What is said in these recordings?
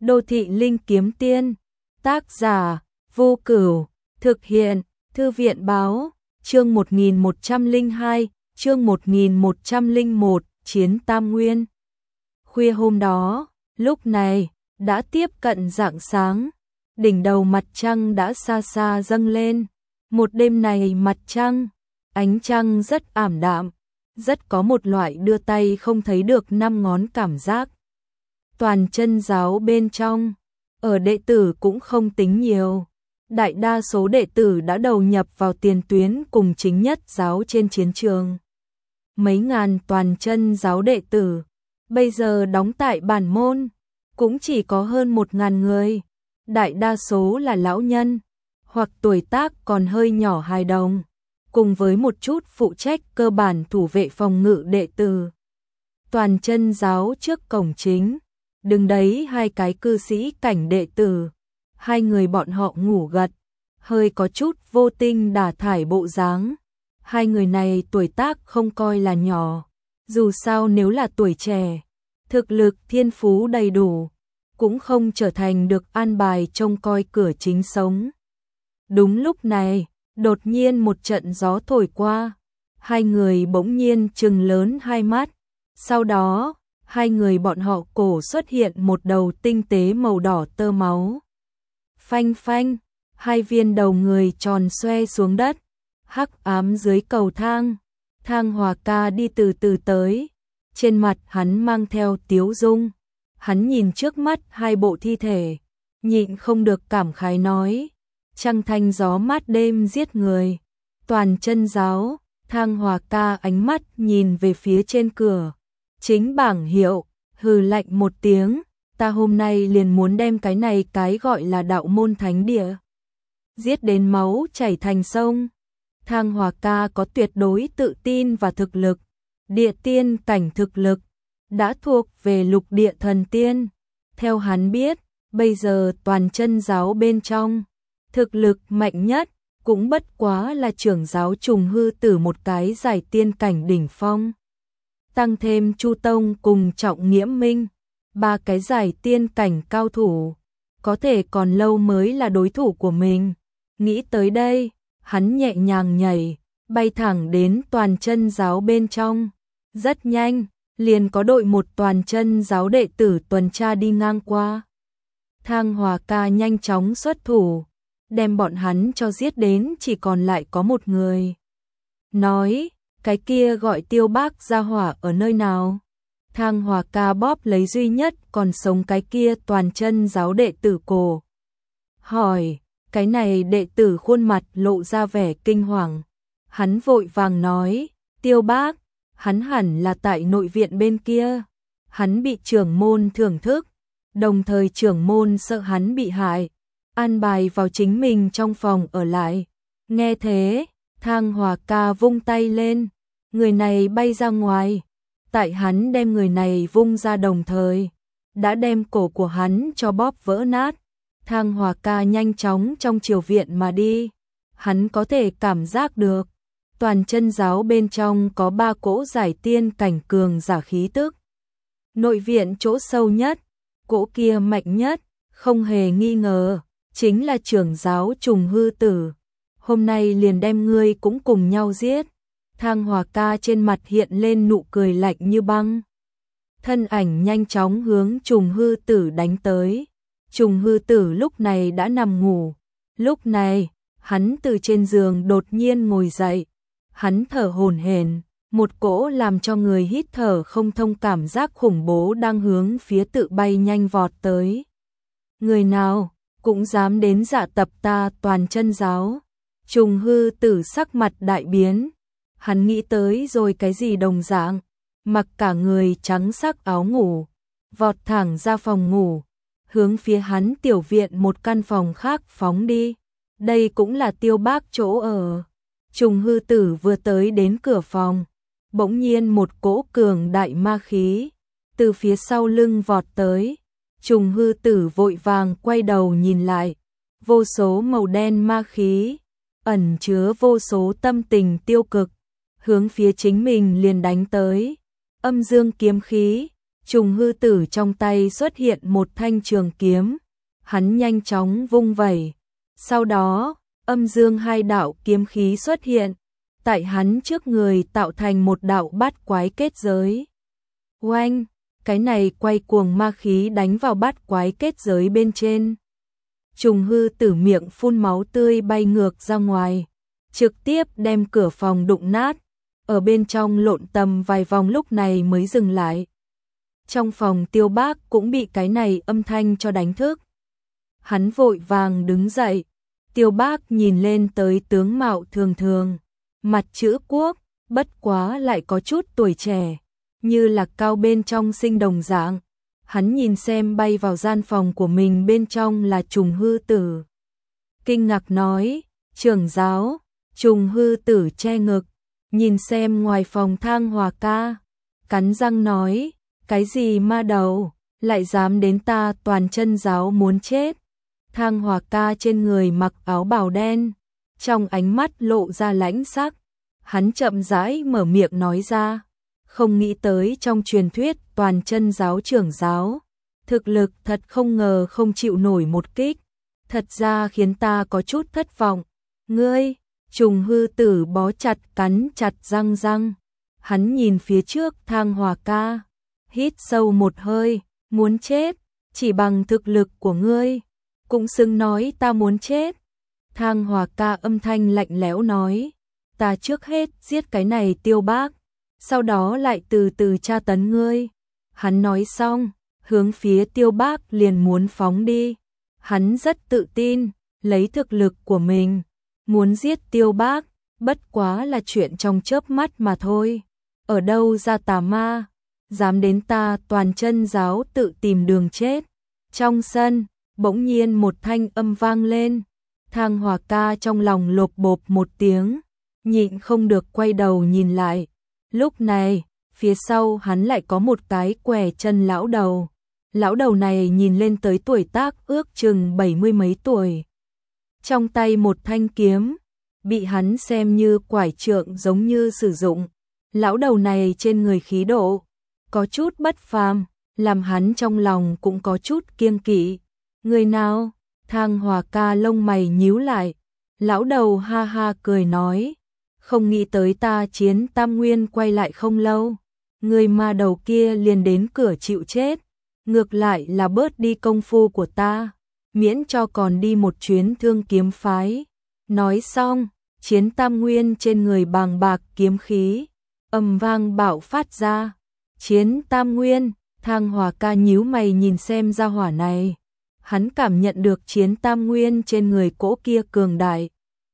Đô thị linh kiếm tiên. Tác giả Vô Cửu. Thực hiện Thư viện báo. Chương 1102, chương 1101, Chiến Tam Nguyên. Khuya hôm đó, lúc này, đã tiếp cận rạng sáng. Đỉnh đầu mặt trăng đã xa xa dâng lên. Một đêm này mặt trăng, ánh trăng rất ảm đạm, rất có một loại đưa tay không thấy được năm ngón cảm giác. Toàn chân giáo bên trong, ở đệ tử cũng không tính nhiều. Đại đa số đệ tử đã đầu nhập vào tiền tuyến cùng chính nhất giáo trên chiến trường. Mấy ngàn toàn chân giáo đệ tử, bây giờ đóng tại bản môn, cũng chỉ có hơn 1.000 người. Đại đa số là lão nhân, hoặc tuổi tác còn hơi nhỏ hài đồng, cùng với một chút phụ trách cơ bản thủ vệ phòng ngự đệ tử. Toàn chân giáo trước cổng chính, đứng đấy hai cái cư sĩ cảnh đệ tử. Hai người bọn họ ngủ gật, hơi có chút vô tinh đả thải bộ dáng. Hai người này tuổi tác không coi là nhỏ, dù sao nếu là tuổi trẻ, thực lực thiên phú đầy đủ, cũng không trở thành được an bài trông coi cửa chính sống. Đúng lúc này, đột nhiên một trận gió thổi qua, hai người bỗng nhiên trừng lớn hai mắt, sau đó, hai người bọn họ cổ xuất hiện một đầu tinh tế màu đỏ tơ máu. Phanh phanh, hai viên đầu người tròn xoe xuống đất, hắc ám dưới cầu thang. Thang Hòa Ca đi từ từ tới, trên mặt hắn mang theo tiếu dung. Hắn nhìn trước mắt hai bộ thi thể, nhịn không được cảm khái nói: trăng thanh gió mát đêm giết người. Toàn chân giáo. Thang Hòa Ca ánh mắt nhìn về phía trên cửa chính bảng hiệu, hừ lạnh một tiếng: ta hôm nay liền muốn đem cái này cái gọi là đạo môn thánh địa giết đến máu chảy thành sông. Thang Hòa Ca có tuyệt đối tự tin và thực lực, địa tiên cảnh thực lực, đã thuộc về lục địa thần tiên. Theo hắn biết, bây giờ toàn chân giáo bên trong, thực lực mạnh nhất cũng bất quá là trưởng giáo Trùng Hư Tử một cái giải tiên cảnh đỉnh phong. Tăng thêm Chu Tông cùng Trọng Nghiễm Minh, ba cái giải tiên cảnh cao thủ, có thể còn lâu mới là đối thủ của mình. Nghĩ tới đây, hắn nhẹ nhàng nhảy, bay thẳng đến toàn chân giáo bên trong. Rất nhanh, liền có đội một toàn chân giáo đệ tử tuần tra đi ngang qua. Thang Hòa Ca nhanh chóng xuất thủ, đem bọn hắn cho giết đến chỉ còn lại có một người. Nói: cái kia gọi Tiêu Bác gia hỏa ở nơi nào? Thang Hòa Ca bóp lấy duy nhất còn sống cái kia toàn chân giáo đệ tử cổ, hỏi. Cái này đệ tử khuôn mặt lộ ra vẻ kinh hoàng. Hắn vội vàng nói: Tiêu Bác, hắn hẳn là tại nội viện bên kia. Hắn bị trưởng môn thưởng thức, đồng thời trưởng môn sợ hắn bị hại, an bài vào chính mình trong phòng ở lại. Nghe thế, Thang Hòa Ca vung tay lên, người này bay ra ngoài. Tại hắn đem người này vung ra đồng thời, đã đem cổ của hắn cho bóp vỡ nát. Thang Hòa Ca nhanh chóng trong triều viện mà đi. Hắn có thể cảm giác được, toàn chân giáo bên trong có 3 cỗ giải tiên cảnh cường giả khí tức. Nội viện chỗ sâu nhất, cỗ kia mạnh nhất, không hề nghi ngờ, chính là trưởng giáo Trùng Hư Tử. Hôm nay liền đem ngươi cũng cùng nhau giết. Thang Hòa Ca trên mặt hiện lên nụ cười lạnh như băng. Thân ảnh nhanh chóng hướng Trùng Hư Tử đánh tới. Trùng Hư Tử lúc này đã nằm ngủ. Lúc này, hắn từ trên giường đột nhiên ngồi dậy. Hắn thở hổn hển, một cỗ làm cho người hít thở không thông cảm giác khủng bố đang hướng phía tự bay nhanh vọt tới. Người nào cũng dám đến dạ tập ta toàn chân giáo. Trùng Hư Tử sắc mặt đại biến. Hắn nghĩ tới rồi cái gì đồng dạng, mặc cả người trắng sắc áo ngủ, vọt thẳng ra phòng ngủ, hướng phía hắn tiểu viện một căn phòng khác phóng đi. Đây cũng là Tiêu Bác chỗ ở. Trùng Hư Tử vừa tới đến cửa phòng, bỗng nhiên một cỗ cường đại ma khí từ phía sau lưng vọt tới. Trùng Hư Tử vội vàng quay đầu nhìn lại, vô số màu đen ma khí, ẩn chứa vô số tâm tình tiêu cực, hướng phía chính mình liền đánh tới. Âm dương kiếm khí, Trùng hư tử trong tay xuất hiện một thanh trường kiếm, hắn nhanh chóng vung vẩy. Sau đó, âm dương hai đạo kiếm khí xuất hiện, tại hắn trước người tạo thành một đạo bát quái kết giới. Oanh, cái này quay cuồng ma khí đánh vào bát quái kết giới bên trên. Trùng hư tử miệng phun máu tươi bay ngược ra ngoài, trực tiếp đem cửa phòng đụng nát, ở bên trong lộn tầm vài vòng lúc này mới dừng lại. Trong phòng Tiêu Bác cũng bị cái này âm thanh cho đánh thức. Hắn vội vàng đứng dậy, Tiêu Bác nhìn lên tới tướng mạo thường thường, mặt chữ quốc, bất quá lại có chút tuổi trẻ, như là cao bên trong sinh đồng dạng. Hắn nhìn xem bay vào gian phòng của mình bên trong là Trùng hư tử. Kinh ngạc nói, trưởng giáo. Trùng hư tử che ngực, nhìn xem ngoài phòng Thang Hòa ca, cắn răng nói, cái gì ma đầu, lại dám đến ta Toàn Chân giáo muốn chết. Thang Hòa ca trên người mặc áo bào đen, trong ánh mắt lộ ra lãnh sắc, hắn chậm rãi mở miệng nói ra, không nghĩ tới trong truyền thuyết Toàn Chân giáo trưởng giáo, thực lực thật không ngờ không chịu nổi một kích, thật ra khiến ta có chút thất vọng. Ngươi, Trùng hư tử bó chặt cắn chặt răng, hắn nhìn phía trước Thang Hòa ca, hít sâu một hơi, muốn chết, chỉ bằng thực lực của ngươi, cũng xứng nói ta muốn chết. Thang Hòa ca âm thanh lạnh lẽo nói, ta trước hết giết cái này Tiêu Bác, sau đó lại từ từ tra tấn ngươi. Hắn nói xong, hướng phía Tiêu Bác liền muốn phóng đi. Hắn rất tự tin, lấy thực lực của mình, muốn giết Tiêu Bác, bất quá là chuyện trong chớp mắt mà thôi. Ở đâu ra tà ma, dám đến ta Toàn Chân giáo tự tìm đường chết. Trong sân, bỗng nhiên một thanh âm vang lên. Thang Hòa ca trong lòng lộp bộp một tiếng, nhịn không được quay đầu nhìn lại. Lúc này, phía sau hắn lại có một cái què chân lão đầu. Lão đầu này nhìn lên tới tuổi tác ước chừng 70 mấy tuổi. Trong tay một thanh kiếm, bị hắn xem như quải trượng giống như sử dụng. Lão đầu này trên người khí độ, có chút bất phàm, làm hắn trong lòng cũng có chút kiêng kỵ. Người nào? Thang Hòa ca lông mày nhíu lại. Lão đầu ha ha cười nói, không nghĩ tới ta Chiến Tam Nguyên quay lại không lâu, người ma đầu kia liền đến cửa chịu chết, ngược lại là bớt đi công phu của ta, miễn cho còn đi một chuyến Thương Kiếm phái. Nói xong, Chiến Tam Nguyên trên người bàng bạc kiếm khí, ầm vang bạo phát ra. Chiến Tam Nguyên, Thang Hòa ca nhíu mày nhìn xem gia hỏa này. Hắn cảm nhận được Chiến Tam Nguyên trên người cỗ kia cường đại,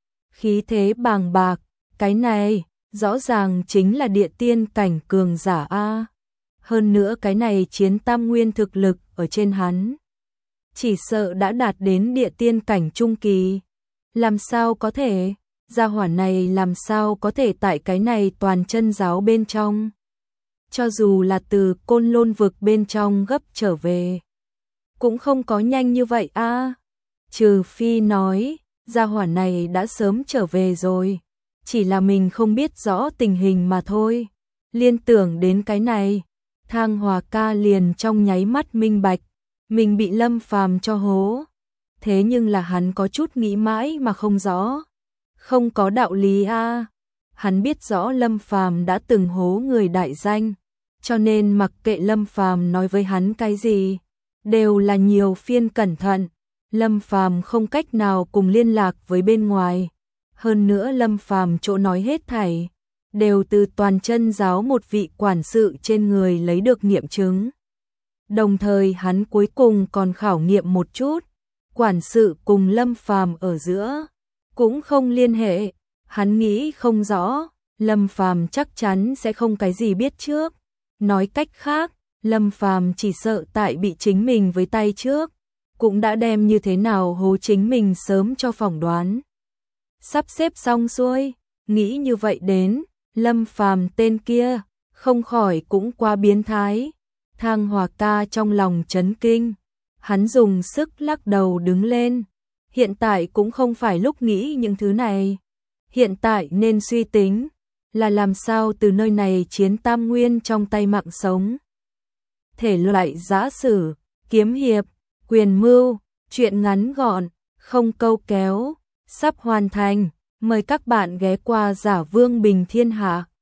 khí thế bàng bạc, cái này rõ ràng chính là địa tiên cảnh cường giả a. Hơn nữa cái này Chiến Tam Nguyên thực lực ở trên hắn, chỉ sợ đã đạt đến địa tiên cảnh trung kỳ. Làm sao có thể, gia hỏa này làm sao có thể tại cái này Toàn Chân giáo bên trong? Cho dù là từ Côn Lôn vực bên trong gấp trở về, cũng không có nhanh như vậy a. Trừ phi nói, gia hỏa này đã sớm trở về rồi, chỉ là mình không biết rõ tình hình mà thôi. Liên tưởng đến cái này, Thang Hòa ca liền trong nháy mắt minh bạch, mình bị Lâm Phàm cho hố. Thế nhưng là hắn có chút nghĩ mãi mà không rõ. Không có đạo lý a. Hắn biết rõ Lâm Phàm đã từng hố người đại danh, cho nên mặc kệ Lâm Phàm nói với hắn cái gì, đều là nhiều phiên cẩn thận. Lâm Phàm không cách nào cùng liên lạc với bên ngoài. Hơn nữa Lâm Phàm chỗ nói hết thảy đều từ Toàn Chân giáo một vị quản sự trên người lấy được nghiệm chứng. Đồng thời hắn cuối cùng còn khảo nghiệm một chút, quản sự cùng Lâm Phàm ở giữa cũng không liên hệ. Hắn nghĩ không rõ, Lâm Phàm chắc chắn sẽ không cái gì biết trước. Nói cách khác, Lâm Phàm chỉ sợ tại bị chính mình với tay trước, cũng đã đem như thế nào hố chính mình sớm cho phỏng đoán. Sắp xếp xong xuôi, nghĩ như vậy đến, Lâm Phàm tên kia, không khỏi cũng quá biến thái. Thang Hòa ca trong lòng chấn kinh, hắn dùng sức lắc đầu đứng lên. Hiện tại cũng không phải lúc nghĩ những thứ này. Hiện tại nên suy tính là làm sao từ nơi này Chiến Tam Nguyên trong tay mạng sống. thể loại giã sử, kiếm hiệp, quyền mưu, truyện ngắn gọn, không câu kéo, sắp hoàn thành. Mời các bạn ghé qua Giả Vương Bình Thiên Hạ.